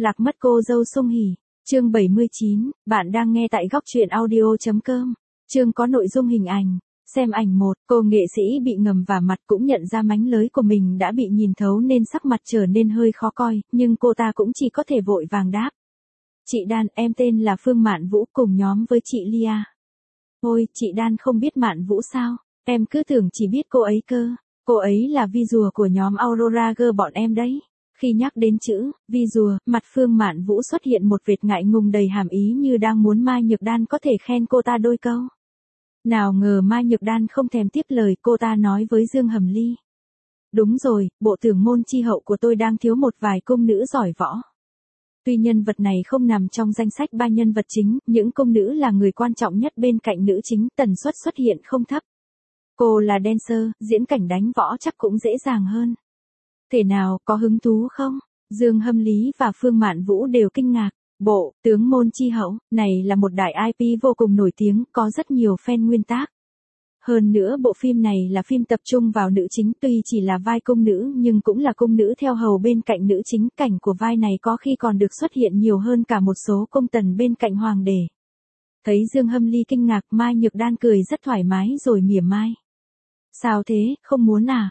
Lạc mất cô dâu Sung Hỉ. Chương 79, bạn đang nghe tại góc truyện audio.com. Chương có nội dung hình ảnh. Xem ảnh 1, cô nghệ sĩ bị ngầm vả mặt cũng nhận ra mánh lới của mình đã bị nhìn thấu nên sắc mặt trở nên hơi khó coi, nhưng cô ta cũng chỉ có thể vội vàng đáp. Chị Đan, em tên là Phương Mạn Vũ, cùng nhóm với chị Lia. Ôi, chị Đan không biết Mạn Vũ sao? Em cứ tưởng chỉ biết cô ấy cơ. Cô ấy là vi rùa của nhóm Aurora Girl bọn em đấy. Khi nhắc đến chữ vi rùa, mặt Phương Mạn Vũ xuất hiện một vệt ngại ngùng đầy hàm ý như đang muốn Mai Nhược Đan có thể khen cô ta đôi câu. Nào ngờ Mai Nhược Đan không thèm tiếp lời, cô ta nói với Dương Hầm Ly. Đúng rồi, bộ tưởng môn chi hậu của tôi đang thiếu một vài cung nữ giỏi võ. Tuy nhân vật này không nằm trong danh sách 3 nhân vật chính, những cung nữ là người quan trọng nhất bên cạnh nữ chính, tần suất xuất hiện không thấp. Cô là dancer, diễn cảnh đánh võ chắc cũng dễ dàng hơn. Thể nào, có hứng thú không? Dương Hâm Lý và Phương Mạn Vũ đều kinh ngạc. Bộ tướng môn chi hậu này là một đại IP vô cùng nổi tiếng, có rất nhiều fan nguyên tác. Hơn nữa bộ phim này là phim tập trung vào nữ chính, tuy chỉ là vai cung nữ nhưng cũng là cung nữ theo hầu bên cạnh nữ chính, cảnh của vai này có khi còn được xuất hiện nhiều hơn cả một số cung tần bên cạnh hoàng đế. Thấy Dương Hâm Ly kinh ngạc, Mai Nhược Đan cười rất thoải mái rồi mỉa mai. Sao thế, không muốn à?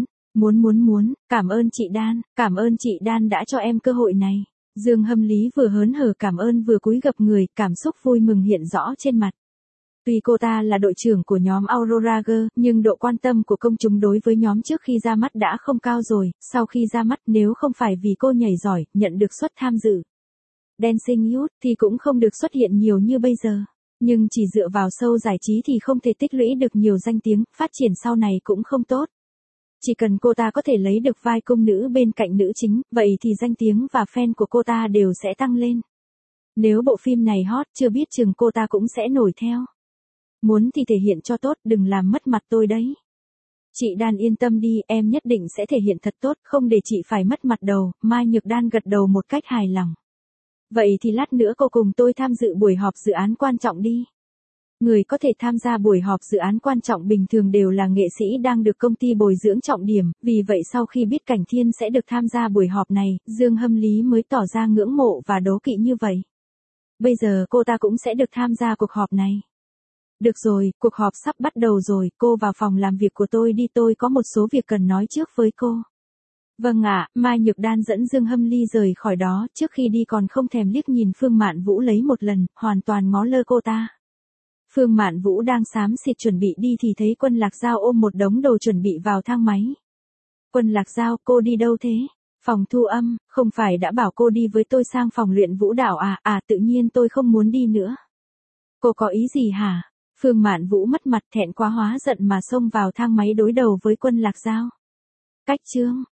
Muốn, cảm ơn chị Đan đã cho em cơ hội này. Dương Hâm Lý vừa hớn hở cảm ơn vừa cúi gập người, cảm xúc vui mừng hiện rõ trên mặt. Tuy cô ta là đội trưởng của nhóm Aurora Girl, nhưng độ quan tâm của công chúng đối với nhóm trước khi ra mắt đã không cao rồi, sau khi ra mắt nếu không phải vì cô nhảy giỏi, nhận được suất tham dự Dancing Youth thì cũng không được xuất hiện nhiều như bây giờ. Nhưng chỉ dựa vào show giải trí thì không thể tích lũy được nhiều danh tiếng, phát triển sau này cũng không tốt. Chỉ cần cô ta có thể lấy được vai cung nữ bên cạnh nữ chính, vậy thì danh tiếng và fan của cô ta đều sẽ tăng lên. Nếu bộ phim này hot, chưa biết chừng cô ta cũng sẽ nổi theo. Muốn thì thể hiện cho tốt, đừng làm mất mặt tôi đấy. Chị Đan yên tâm đi, em nhất định sẽ thể hiện thật tốt, không để chị phải mất mặt đâu. Mai Nhược Đan gật đầu một cách hài lòng. Vậy thì lát nữa cô cùng tôi tham dự buổi họp dự án quan trọng đi. Người có thể tham gia buổi họp dự án quan trọng bình thường đều là nghệ sĩ đang được công ty bồi dưỡng trọng điểm, vì vậy sau khi biết Cảnh Thiên sẽ được tham gia buổi họp này, Dương Hâm Lý mới tỏ ra ngưỡng mộ và đố kỵ như vậy. Bây giờ cô ta cũng sẽ được tham gia cuộc họp này. Được rồi, cuộc họp sắp bắt đầu rồi, cô vào phòng làm việc của tôi đi, tôi có một số việc cần nói trước với cô. Vâng ạ, Mai Nhược Đan dẫn Dương Hâm Ly rời khỏi đó, trước khi đi còn không thèm liếc nhìn Phương Mạn Vũ lấy một lần, hoàn toàn ngó lơ cô ta. Phương Mạn Vũ đang xám xịt chuẩn bị đi thì thấy Quân Lạc Giao ôm một đống đồ chuẩn bị vào thang máy. Quân Lạc Giao, cô đi đâu thế? Phòng thu âm, không phải đã bảo cô đi với tôi sang phòng luyện vũ đạo à, tự nhiên tôi không muốn đi nữa. Cô có ý gì hả? Phương Mạn Vũ mất mặt thẹn quá hóa giận mà xông vào thang máy đối đầu với Quân Lạc Giao. Cách chương,